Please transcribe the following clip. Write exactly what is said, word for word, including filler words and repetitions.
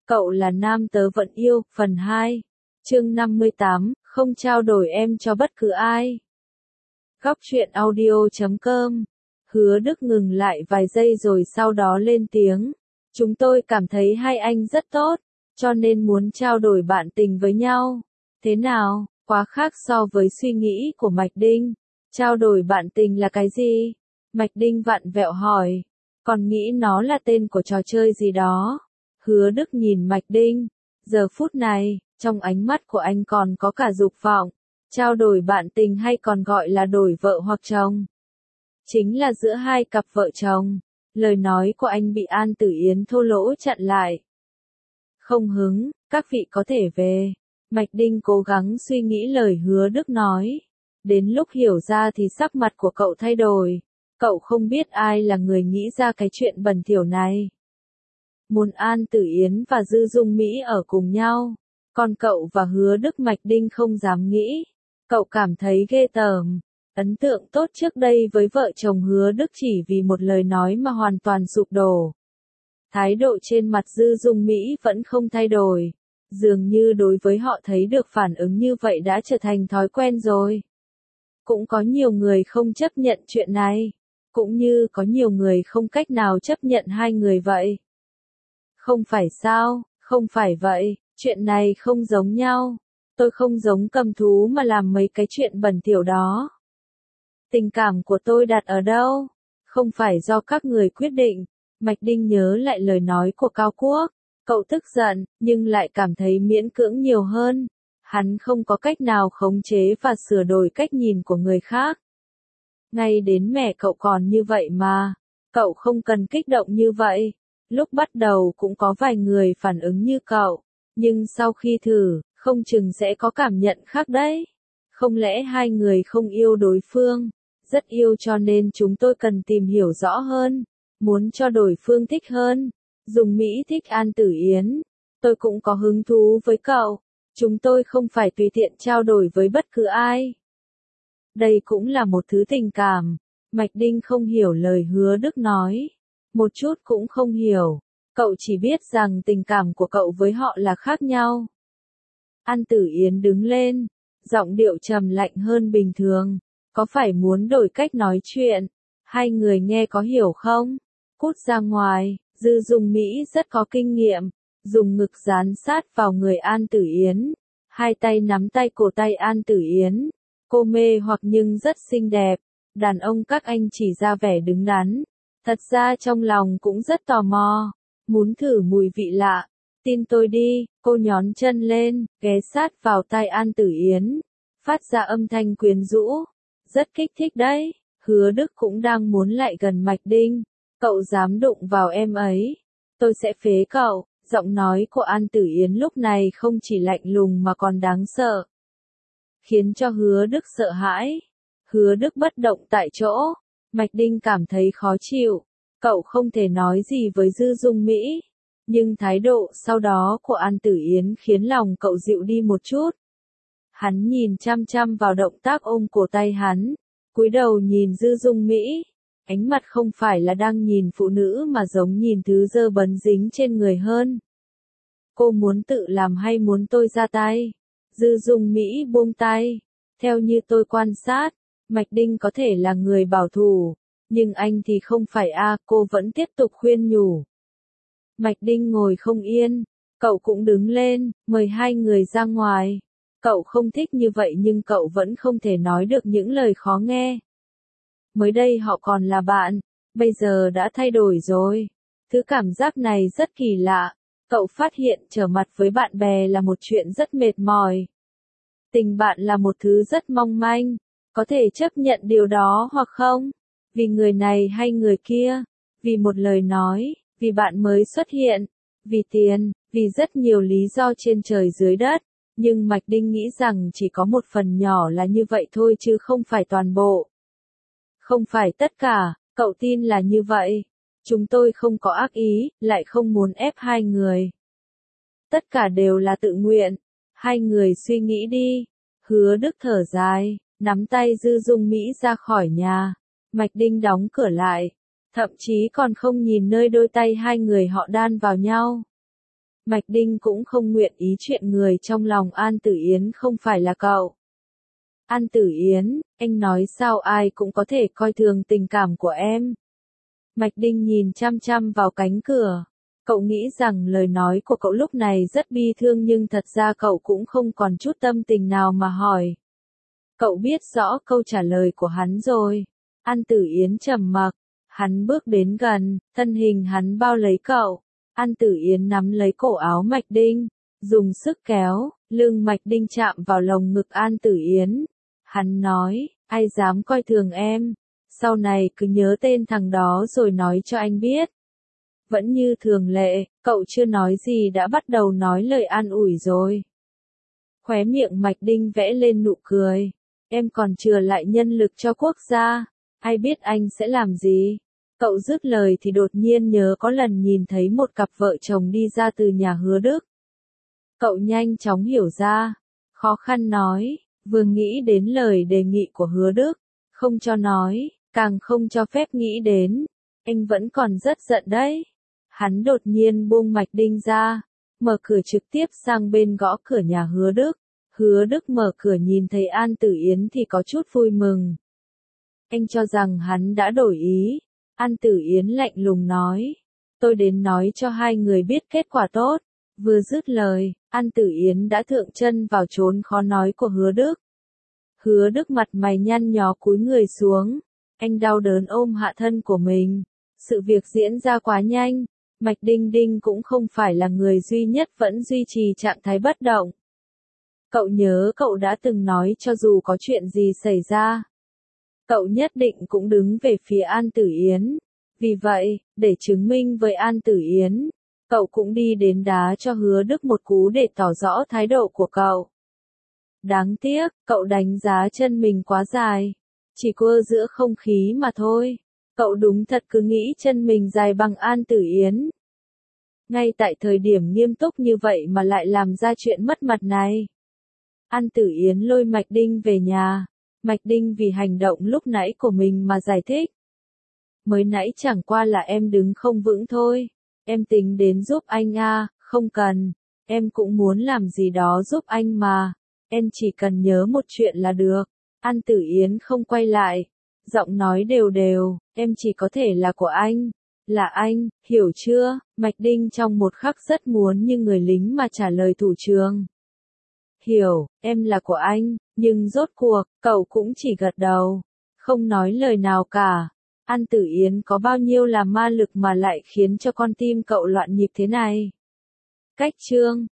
Cậu là nam tớ vẫn yêu, phần hai. Chương năm mươi tám, không trao đổi em cho bất cứ ai. Góc truyện audio chấm com. Hứa Đức ngừng lại vài giây rồi sau đó lên tiếng. Chúng tôi cảm thấy hai anh rất tốt, cho nên muốn trao đổi bạn tình với nhau. Thế nào, quá khác so với suy nghĩ của Mạch Đinh. Trao đổi bạn tình là cái gì? Mạch Đinh vặn vẹo hỏi. Còn nghĩ nó là tên của trò chơi gì đó. Hứa Đức nhìn Mạch Đinh. Giờ phút này, trong ánh mắt của anh còn có cả dục vọng. Trao đổi bạn tình hay còn gọi là đổi vợ hoặc chồng. Chính là giữa hai cặp vợ chồng. Lời nói của anh bị An Tử Yến thô lỗ chặn lại. Không hứng, các vị có thể về. Mạch Đinh cố gắng suy nghĩ lời Hứa Đức nói. Đến lúc hiểu ra thì sắc mặt của cậu thay đổi. Cậu không biết ai là người nghĩ ra cái chuyện bẩn thỉu này. Muốn An Tử Yến và Dư Dung Mỹ ở cùng nhau. Còn cậu và Hứa Đức Mạch Đinh không dám nghĩ. Cậu cảm thấy ghê tởm. Ấn tượng tốt trước đây với vợ chồng Hứa Đức chỉ vì một lời nói mà hoàn toàn sụp đổ. Thái độ trên mặt Dư Dung Mỹ vẫn không thay đổi. Dường như đối với họ thấy được phản ứng như vậy đã trở thành thói quen rồi. Cũng có nhiều người không chấp nhận chuyện này. Cũng như có nhiều người không cách nào chấp nhận hai người vậy. Không phải sao, không phải vậy, chuyện này không giống nhau. Tôi không giống cầm thú mà làm mấy cái chuyện bẩn thỉu đó. Tình cảm của tôi đặt ở đâu? Không phải do các người quyết định. Mạch Đinh nhớ lại lời nói của Cao Quốc. Cậu tức giận, nhưng lại cảm thấy miễn cưỡng nhiều hơn. Hắn không có cách nào khống chế và sửa đổi cách nhìn của người khác. Ngay đến mẹ cậu còn như vậy mà. Cậu không cần kích động như vậy. Lúc bắt đầu cũng có vài người phản ứng như cậu. Nhưng sau khi thử, không chừng sẽ có cảm nhận khác đấy. Không lẽ hai người không yêu đối phương? Rất yêu cho nên chúng tôi cần tìm hiểu rõ hơn. Muốn cho đối phương thích hơn. Dung Mỹ thích An Tử Yến. Tôi cũng có hứng thú với cậu. Chúng tôi không phải tùy tiện trao đổi với bất cứ ai. Đây cũng là một thứ tình cảm. Mạch Đinh không hiểu lời Hứa Đức nói. Một chút cũng không hiểu. Cậu chỉ biết rằng tình cảm của cậu với họ là khác nhau. An Tử Yến đứng lên. Giọng điệu trầm lạnh hơn bình thường. Có phải muốn đổi cách nói chuyện? Hai người nghe có hiểu không? Cút ra ngoài. Dư Dung Mỹ rất có kinh nghiệm. Dùng ngực dán sát vào người An Tử Yến. Hai tay nắm tay cổ tay An Tử Yến. Cô mê hoặc nhưng rất xinh đẹp. Đàn ông các anh chỉ ra vẻ đứng đắn. Thật ra trong lòng cũng rất tò mò. Muốn thử mùi vị lạ. Tin tôi đi, cô nhón chân lên, ghé sát vào tai An Tử Yến. Phát ra âm thanh quyến rũ. Rất kích thích đấy. Hứa Đức cũng đang muốn lại gần Mạch Đinh. Cậu dám đụng vào em ấy. Tôi sẽ phế cậu. Giọng nói của An Tử Yến lúc này không chỉ lạnh lùng mà còn đáng sợ. Khiến cho Hứa Đức sợ hãi. Hứa Đức bất động tại chỗ. Mạch Đinh cảm thấy khó chịu. Cậu không thể nói gì với Dư Dung Mỹ. Nhưng thái độ sau đó của An Tử Yến khiến lòng cậu dịu đi một chút. Hắn nhìn chăm chăm vào động tác ôm cổ tay hắn. Cúi đầu nhìn Dư Dung Mỹ. Ánh mặt không phải là đang nhìn phụ nữ mà giống nhìn thứ dơ bẩn dính trên người hơn. Cô muốn tự làm hay muốn tôi ra tay? Dư Dung Mỹ buông tay. Theo như tôi quan sát, Mạch Đinh có thể là người bảo thủ. Nhưng anh thì không phải a, à, cô vẫn tiếp tục khuyên nhủ. Mạch Đinh ngồi không yên. Cậu cũng đứng lên, mời hai người ra ngoài. Cậu không thích như vậy nhưng cậu vẫn không thể nói được những lời khó nghe. Mới đây họ còn là bạn, bây giờ đã thay đổi rồi. Thứ cảm giác này rất kỳ lạ. Cậu phát hiện trở mặt với bạn bè là một chuyện rất mệt mỏi. Tình bạn là một thứ rất mong manh. Có thể chấp nhận điều đó hoặc không? Vì người này hay người kia? Vì một lời nói? Vì bạn mới xuất hiện? Vì tiền? Vì rất nhiều lý do trên trời dưới đất. Nhưng Mạch Đinh nghĩ rằng chỉ có một phần nhỏ là như vậy thôi chứ không phải toàn bộ. Không phải tất cả, cậu tin là như vậy. Chúng tôi không có ác ý, lại không muốn ép hai người. Tất cả đều là tự nguyện. Hai người suy nghĩ đi. Hứa Đức thở dài, nắm tay Dư Dung Mỹ ra khỏi nhà. Mạch Đinh đóng cửa lại. Thậm chí còn không nhìn nơi đôi tay hai người họ đan vào nhau. Mạch Đinh cũng không nguyện ý chuyện người trong lòng An Tử Yến không phải là cậu. An Tử Yến, anh nói sao ai cũng có thể coi thường tình cảm của em. Mạch Đinh nhìn chăm chăm vào cánh cửa. Cậu nghĩ rằng lời nói của cậu lúc này rất bi thương nhưng thật ra cậu cũng không còn chút tâm tình nào mà hỏi. Cậu biết rõ câu trả lời của hắn rồi. An Tử Yến trầm mặc. Hắn bước đến gần, thân hình hắn bao lấy cậu. An Tử Yến nắm lấy cổ áo Mạch Đinh, dùng sức kéo, lưng Mạch Đinh chạm vào lồng ngực An Tử Yến. Hắn nói, ai dám coi thường em, sau này cứ nhớ tên thằng đó rồi nói cho anh biết. Vẫn như thường lệ, cậu chưa nói gì đã bắt đầu nói lời an ủi rồi. Khóe miệng Mạch Đinh vẽ lên nụ cười. Em còn chừa lại nhân lực cho quốc gia, ai biết anh sẽ làm gì. Cậu dứt lời thì đột nhiên nhớ có lần nhìn thấy một cặp vợ chồng đi ra từ nhà Hứa Đức. Cậu nhanh chóng hiểu ra, khó khăn nói, vừa nghĩ đến lời đề nghị của Hứa Đức, không cho nói, càng không cho phép nghĩ đến. Anh vẫn còn rất giận đấy. Hắn đột nhiên buông Mạch Đinh ra, mở cửa trực tiếp sang bên gõ cửa nhà Hứa Đức. Hứa Đức mở cửa nhìn thấy An Tử Yến thì có chút vui mừng. Anh cho rằng hắn đã đổi ý. An Tử Yến lạnh lùng nói. Tôi đến nói cho hai người biết kết quả tốt. Vừa dứt lời, An Tử Yến đã thượng chân vào chốn khó nói của Hứa Đức. Hứa Đức mặt mày nhăn nhó cúi người xuống. Anh đau đớn ôm hạ thân của mình. Sự việc diễn ra quá nhanh. Mạch Đinh Đinh cũng không phải là người duy nhất vẫn duy trì trạng thái bất động. Cậu nhớ cậu đã từng nói cho dù có chuyện gì xảy ra, cậu nhất định cũng đứng về phía An Tử Yến. Vì vậy, để chứng minh với An Tử Yến, cậu cũng đi đến đá cho Hứa Đức một cú để tỏ rõ thái độ của cậu. Đáng tiếc, cậu đánh giá chân mình quá dài, chỉ quơ giữa không khí mà thôi. Cậu đúng thật cứ nghĩ chân mình dài bằng An Tử Yến. Ngay tại thời điểm nghiêm túc như vậy mà lại làm ra chuyện mất mặt này. An Tử Yến lôi Mạch Đinh về nhà. Mạch Đinh vì hành động lúc nãy của mình mà giải thích. Mới nãy chẳng qua là em đứng không vững thôi. Em tính đến giúp anh à, không cần. Em cũng muốn làm gì đó giúp anh mà. Em chỉ cần nhớ một chuyện là được. An Tử Yến không quay lại. Giọng nói đều đều, em chỉ có thể là của anh. Là anh, hiểu chưa? Mạch Đinh trong một khắc rất muốn như người lính mà trả lời thủ trưởng. Hiểu, em là của anh, nhưng rốt cuộc, cậu cũng chỉ gật đầu, không nói lời nào cả. An Tử Yến có bao nhiêu là ma lực mà lại khiến cho con tim cậu loạn nhịp thế này? Cách chương